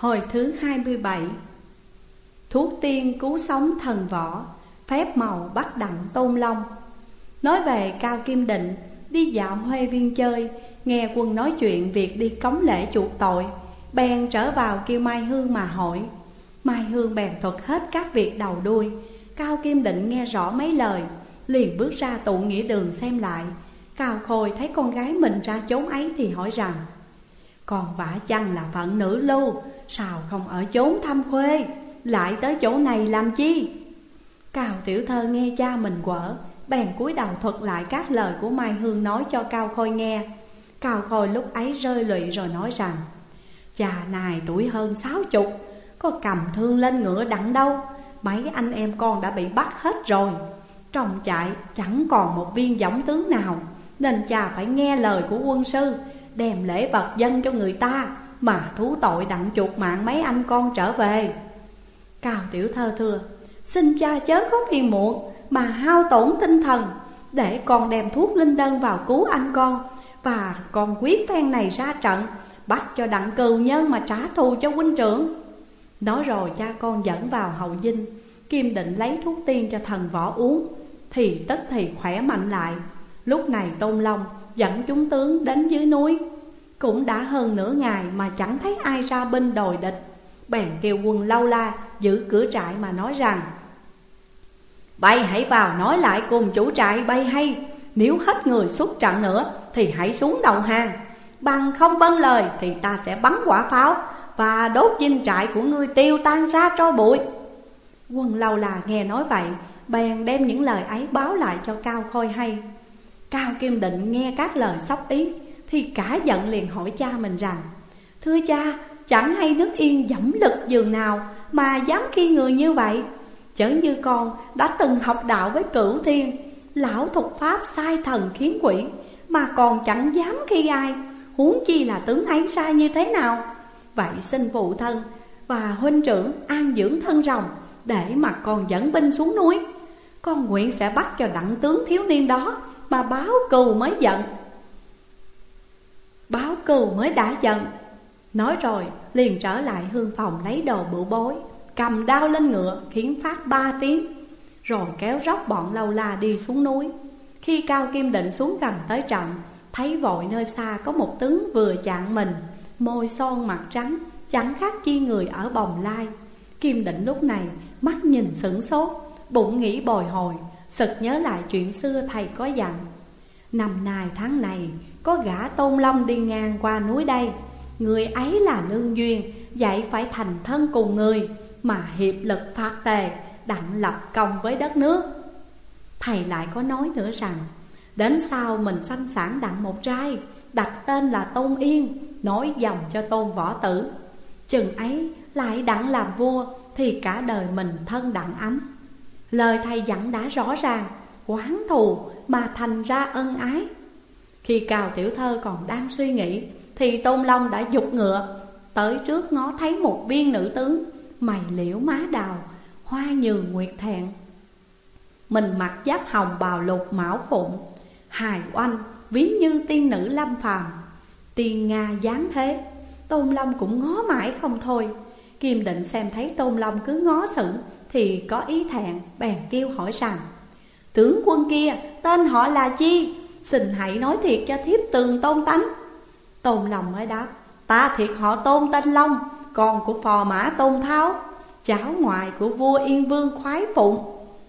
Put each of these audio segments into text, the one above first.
Hồi thứ 27. Thuốc tiên cứu sống thần võ, phép màu bắt đặng Tôn Long. Nói về Cao Kim Định đi dạo Huê Viên chơi, nghe quân nói chuyện việc đi cống lễ chuộc tội, bèn trở vào kêu Mai Hương mà hỏi. Mai Hương bèn thuật hết các việc đầu đuôi. Cao Kim Định nghe rõ mấy lời, liền bước ra tụ nghĩa đường xem lại. Cao Khôi thấy con gái mình ra chốn ấy thì hỏi rằng: còn vả chăng là phận nữ lưu, sao không ở chốn thăm khuê, lại tới chỗ này làm chi? Cao tiểu thơ nghe cha mình quở, bèn cúi đầu thuật lại các lời của Mai Hương nói cho Cao Khôi nghe. Cao Khôi lúc ấy rơi lụy rồi nói rằng: cha này tuổi hơn 60, có cầm thương lên ngựa đặng đâu. Mấy anh em con đã bị bắt hết rồi, trong trại chẳng còn một viên dõng tướng nào, nên cha phải nghe lời của quân sư, đem lễ vật dâng cho người ta, mà thú tội đặng chuộc mạng mấy anh con trở về. Cao tiểu thơ thưa: xin cha chớ có phiền muộn mà hao tổn tinh thần, để con đem thuốc linh đơn vào cứu anh con, và con quyết phen này ra trận, bắt cho đặng cừu nhân mà trả thù cho huynh trưởng. Nói rồi cha con dẫn vào hậu dinh. Kim Định lấy thuốc tiên cho thần võ uống, thì tức thì khỏe mạnh lại. Lúc này Tôn Long dẫn chúng tướng đến dưới núi. Cũng đã hơn nửa ngày mà chẳng thấy ai ra binh đòi địch, bèn kêu quân Lâu La giữ cửa trại mà nói rằng: bay hãy vào nói lại cùng chủ trại bay hay, nếu hết người xuất trận nữa thì hãy xuống đầu hàng, bằng không vâng lời thì ta sẽ bắn quả pháo và đốt dinh trại của ngươi tiêu tan ra tro bụi. Quân Lâu La nghe nói vậy, bèn đem những lời ấy báo lại cho Cao Khôi hay. Cao Kim Định nghe các lời sóc ý thì cả giận, liền hỏi cha mình rằng: thưa cha, chẳng hay nước Yên dẫm lực giường nào mà dám khi người như vậy? Chớ như con đã từng học đạo với Cửu Thiên, lão thuật pháp sai thần khiến quỷ, mà còn chẳng dám khi ai, huống chi là tướng ấy sai như thế nào? Vậy xin phụ thân và huynh trưởng an dưỡng thân rồng, để mà con dẫn binh xuống núi. Con nguyện sẽ bắt cho đặng tướng thiếu niên đó mà báo cừu mới giận, báo cừu mới đã giận. Nói rồi liền trở lại hương phòng lấy đồ bửu bối, cầm đao lên ngựa khiến phát 3 tiếng, rồi kéo róc bọn Lâu La đi xuống núi. Khi Cao Kim Định xuống gần tới trận, thấy vội nơi xa có một tướng vừa chạng mình, môi son mặt trắng, chẳng khác chi người ở Bồng Lai. Kim Định lúc này mắt nhìn sửng sốt, bụng nghĩ bồi hồi, sực nhớ lại chuyện xưa thầy có dặn: năm nay tháng này có gã Tôn Long đi ngang qua núi đây, người ấy là lương duyên, vậy phải thành thân cùng người, mà hiệp lực phạt tề, đặng lập công với đất nước. Thầy lại có nói nữa rằng: đến sau mình sanh sản đặng một trai, đặt tên là Tôn Yên, nối dòng cho Tôn Võ Tử. Chừng ấy lại đặng làm vua, thì cả đời mình thân đặng ánh. Lời thầy dặn đã rõ ràng, oán thù mà thành ra ân ái. Khi Cao tiểu thơ còn đang suy nghĩ, thì Tôn Long đã giục ngựa tới trước ngó thấy một viên nữ tướng, mày liễu má đào, hoa nhường nguyệt thẹn. Mình mặc giáp hồng bào lục mão phụng, hài oanh ví như tiên nữ lâm phàm, tiên Nga dáng thế. Tôn Long cũng ngó mãi không thôi. Kim Định xem thấy Tôn Long cứ ngó sững thì có ý thẹn, bèn kêu hỏi rằng: tướng quân kia tên họ là chi? Xin hãy nói thiệt cho thiếp tường tôn tánh. Tôn Long mới đáp: ta thiệt họ Tôn tên Long, con của phò mã Tôn Tháo, cháu ngoại của vua Yên Vương khoái phụng.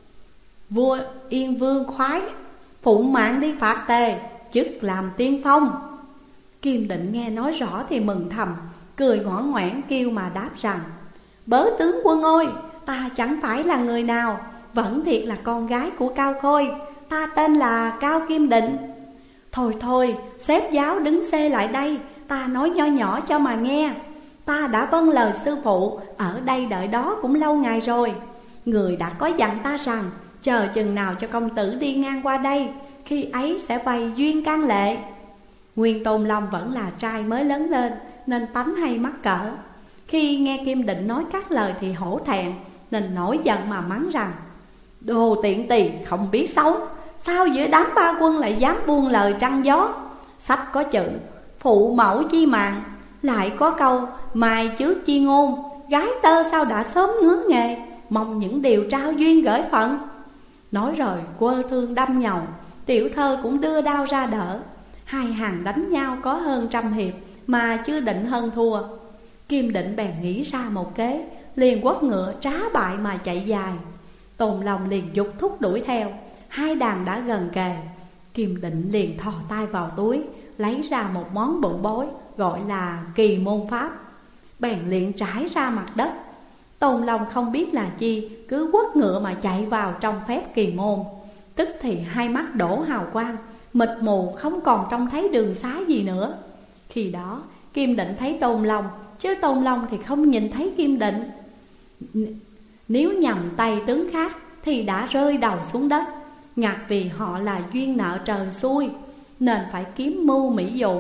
Vua Yên Vương khoái phụng mạng đi phạt tề, chức làm tiên phong. Kim Định nghe nói rõ thì mừng thầm, cười ngoãn ngoãn kêu mà đáp rằng: bớ tướng quân ơi, ta chẳng phải là người nào, vẫn thiệt là con gái của Cao Khôi, ta tên là Cao Kim Định. Thôi thôi, xếp giáo đứng xê lại đây, ta nói nho nhỏ cho mà nghe. Ta đã vâng lời sư phụ, ở đây đợi đó cũng lâu ngày rồi. Người đã có dặn ta rằng chờ chừng nào cho công tử đi ngang qua đây, khi ấy sẽ bày duyên can lệ. Nguyên Tôn Long vẫn là trai mới lớn lên, nên tánh hay mắc cỡ. Khi nghe Kim Định nói các lời thì hổ thẹn, nên nổi giận mà mắng rằng: đồ tiện tỳ không biết sống, sao giữa đám ba quân lại dám buông lời trăng gió? Sách có chữ phụ mẫu chi mạng, lại có câu mai trước chi ngôn, gái tơ sao đã sớm ngứa nghề, mong những điều trao duyên gửi phận. Nói rồi quơ thương đâm nhầu, tiểu thơ cũng đưa đao ra đỡ. Hai hàng đánh nhau có hơn 100 hiệp mà chưa định hơn thua. Kim Định bèn nghĩ ra một kế, liền quất ngựa trá bại mà chạy dài. Tôn Long liền giục thúc đuổi theo. Hai đàn đã gần kề, Kim Định liền thò tay vào túi, lấy ra một món bựu bối gọi là kỳ môn pháp, bèn liền trải ra mặt đất. Tôn Long không biết là chi, cứ quất ngựa mà chạy vào trong phép kỳ môn. Tức thì hai mắt đổ hào quang, mịt mù không còn trông thấy đường xá gì nữa. Khi đó Kim Định thấy Tôn Long, chứ Tôn Long thì không nhìn thấy Kim Định. Nếu nhầm tay tướng khác thì đã rơi đầu xuống đất. Ngặt vì họ là duyên nợ trời xui, nên phải kiếm mưu mỹ dụ.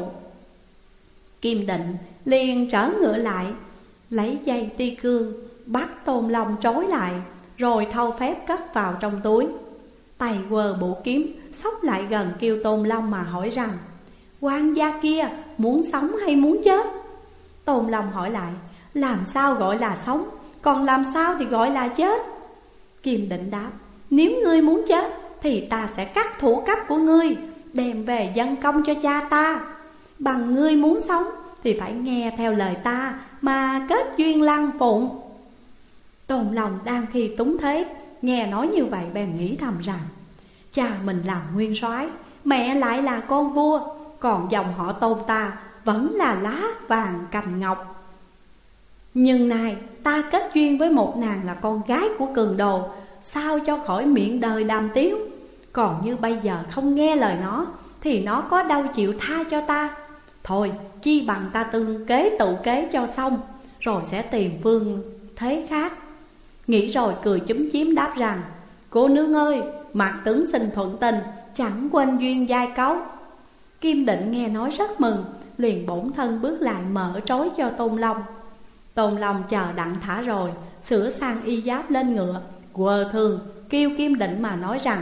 Kim Định liền trở ngựa lại, lấy dây ti cương bắt Tôn Long trói lại, rồi thâu phép cất vào trong túi. Tay quơ bộ kiếm xốc lại gần kêu Tôn Long mà hỏi rằng: quan gia kia muốn sống hay muốn chết? Tôn Long hỏi lại: làm sao gọi là sống, còn làm sao thì gọi là chết? Kim Định đáp: nếu ngươi muốn chết thì ta sẽ cắt thủ cấp của ngươi, đem về dâng công cho cha ta. Bằng ngươi muốn sống thì phải nghe theo lời ta mà kết duyên lăng phụng. Tôn Long đang khi túng thế, nghe nói như vậy bèn nghĩ thầm rằng: cha mình làm nguyên soái, mẹ lại là con vua, còn dòng họ Tôn ta vẫn là lá vàng cành ngọc. Nhưng nay ta kết duyên với một nàng là con gái của cường đồ, sao cho khỏi miệng đời đàm tiếu. Còn như bây giờ không nghe lời nó thì nó có đâu chịu tha cho ta. Thôi chi bằng ta tương kế tự kế cho xong, rồi sẽ tìm phương thế khác. Nghĩ rồi cười chúm chím đáp rằng: cô nương ơi, mặt tướng xin thuận tình, chẳng quên duyên giai cấu. Kim Định nghe nói rất mừng, liền bổn thân bước lại mở trói cho Tôn Long. Tôn Long chờ đặng thả rồi, sửa sang y giáp lên ngựa, quờ thường kêu Kim Định mà nói rằng: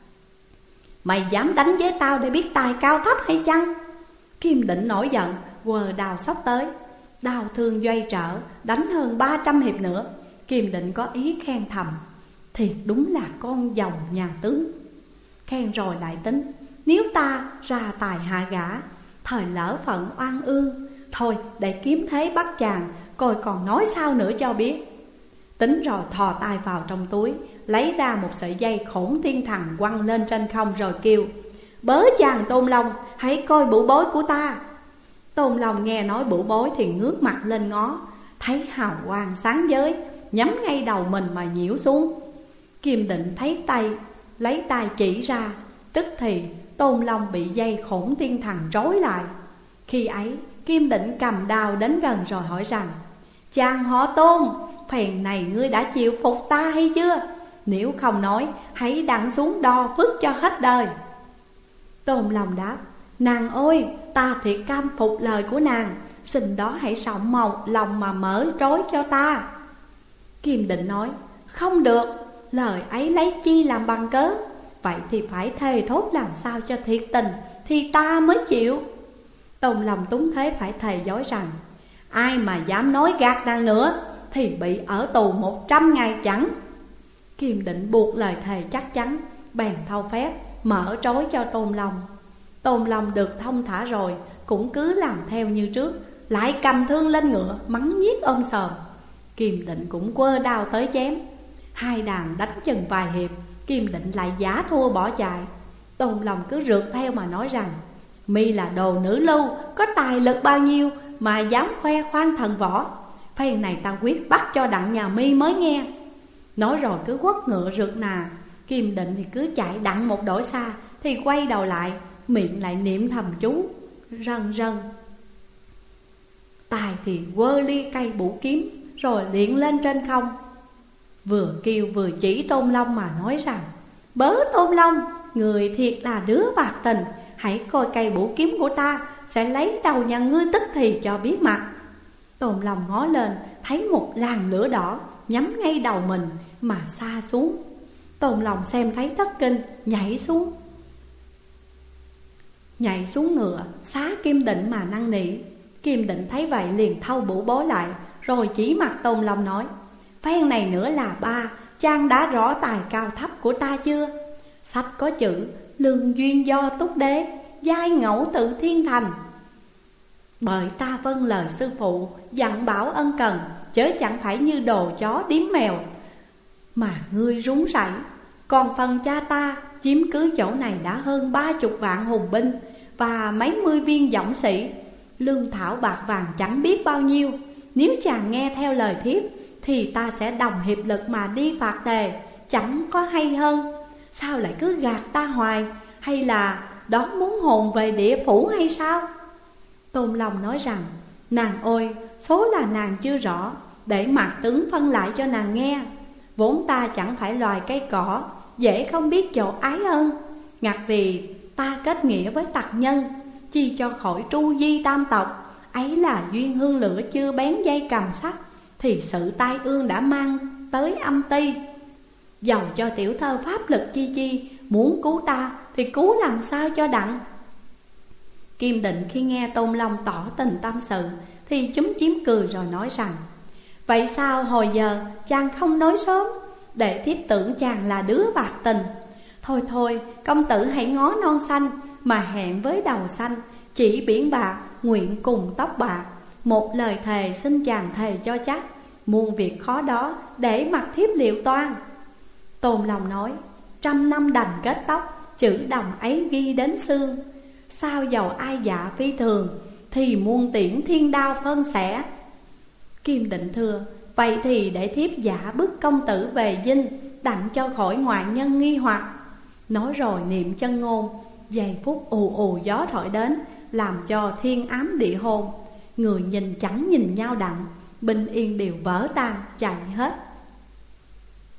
mày dám đánh với tao để biết tài cao thấp hay chăng? Kim Định nổi giận, quờ đào xốc tới. Đào thương doay trở, đánh hơn 300 hiệp nữa. Kim Định có ý khen thầm: thiệt đúng là con dòng nhà tướng. Khen rồi lại tính: nếu ta ra tài hạ gã, thời lỡ phận oan ương, thôi để kiếm thế bắt chàng, coi còn nói sao nữa cho biết. Tính rồi thò tay vào trong túi, lấy ra một sợi dây khổn thiên thần quăng lên trên không rồi kêu: bớ chàng Tôn Long, hãy coi bửu bối của ta. Tôn Long nghe nói bửu bối thì ngước mặt lên ngó, thấy hào quang sáng giới, nhắm ngay đầu mình mà nhiễu xuống. Kim Định thấy tay, lấy tay chỉ ra, tức thì Tôn Long bị dây khổn thiên thần trói lại. Khi ấy Kim Định cầm đao đến gần rồi hỏi rằng: chàng họ Tôn, phèn này ngươi đã chịu phục ta hay chưa? Nếu không nói, hãy đặng xuống đo phước cho hết đời. Tôn Long đáp: nàng ơi, ta thiệt cam phục lời của nàng, xin đó hãy rộng màu lòng mà mở trói cho ta. Kim Định nói: không được, lời ấy lấy chi làm bằng cớ? Vậy thì phải thề thốt làm sao cho thiệt tình thì ta mới chịu. Tôn Long túng thế phải thề dối rằng: ai mà dám nói gạt nàng nữa thì bị ở tù 100 ngày chẳng. Kim Định buộc lời thề chắc chắn, bèn thâu phép mở trói cho Tôn Long. Tôn Long được thông thả rồi, cũng cứ làm theo như trước, lại cầm thương lên ngựa mắng nhiếc ôm sòm. Kim Định cũng quơ đao tới chém. Hai đàn đánh chừng vài hiệp, Kim Định lại giả thua bỏ chạy. Tôn Long cứ rượt theo mà nói rằng: mi là đồ nữ lưu, có tài lực bao nhiêu mà dám khoe khoang thần võ? Phen này ta quyết bắt cho đặng nhà mi mới nghe. Nói rồi cứ quất ngựa rượt nà. Kim Định thì cứ chạy đặng một đổi xa, thì quay đầu lại, miệng lại niệm thầm chú rần rần. Tài thì quơ ly cây bủ kiếm, rồi liệng lên trên không. Vừa kêu vừa chỉ Tôn Long mà nói rằng: bớ Tôn Long, người thiệt là đứa bạc tình, hãy coi cây bủ kiếm của ta, sẽ lấy đầu nhà ngươi tức thì cho biết mặt. Tôn Long ngó lên, thấy một làn lửa đỏ nhắm ngay đầu mình mà xa xuống. Tôn Long xem thấy thất kinh, nhảy xuống ngựa, xá Kim Định mà năn nỉ. Kim Định thấy vậy liền thâu bủ bối lại, rồi chỉ mặt Tôn Long nói: phen này nữa là ba, chàng đã rõ tài cao thấp của ta chưa? Sách có chữ lương duyên do túc đế, giai ngẫu tự thiên thành. Bởi ta vâng lời sư phụ dặn bảo ân cần, chớ chẳng phải như đồ chó điếm mèo mà ngươi rúng rảy. Còn phần cha ta chiếm cứ chỗ này đã hơn 30 vạn hùng binh và mấy mươi viên dũng sĩ, lương thảo bạc vàng chẳng biết bao nhiêu. Nếu chàng nghe theo lời thiếp thì ta sẽ đồng hiệp lực mà đi phạt Tề, chẳng có hay hơn. Sao lại cứ gạt ta hoài? Hay là đón muốn hồn về địa phủ hay sao? Tôn Long nói rằng: nàng ôi, số là nàng chưa rõ, để mặt tướng phân lại cho nàng nghe. Vốn ta chẳng phải loài cây cỏ, dễ không biết chỗ ái ân. Ngặt vì ta kết nghĩa với tặc nhân, chi cho khỏi tru di tam tộc. Ấy là duyên hương lửa chưa bén dây cầm sắt, thì sự tai ương đã mang tới âm ti. Dầu cho tiểu thơ pháp lực chi chi, muốn cứu ta thì cứu làm sao cho đặng. Kim Định khi nghe Tôn Long tỏ tình tâm sự thì chúm chím cười rồi nói rằng: vậy sao hồi giờ chàng không nói sớm, để thiếp tưởng chàng là đứa bạc tình. Thôi thôi, công tử hãy ngó non xanh mà hẹn với đầu xanh, chỉ biển bạc nguyện cùng tóc bạc. Một lời thề xin chàng thề cho chắc, muôn việc khó đó để mặc thiếp liệu toan. Tôn Long nói: 100 năm đành kết tóc, chữ đồng ấy ghi đến xương. Sao dầu ai dạ phi thường, thì muôn tiễn thiên đao phân sẻ. Kim Định thưa: vậy thì để thiếp giả bức công tử về dinh, đặng cho khỏi ngoại nhân nghi hoặc. Nói rồi niệm chân ngôn, giây phút ù ù gió thổi đến, làm cho thiên ám địa hôn. Người nhìn chẳng nhìn nhau đặng, binh yên đều vỡ tan chạy hết.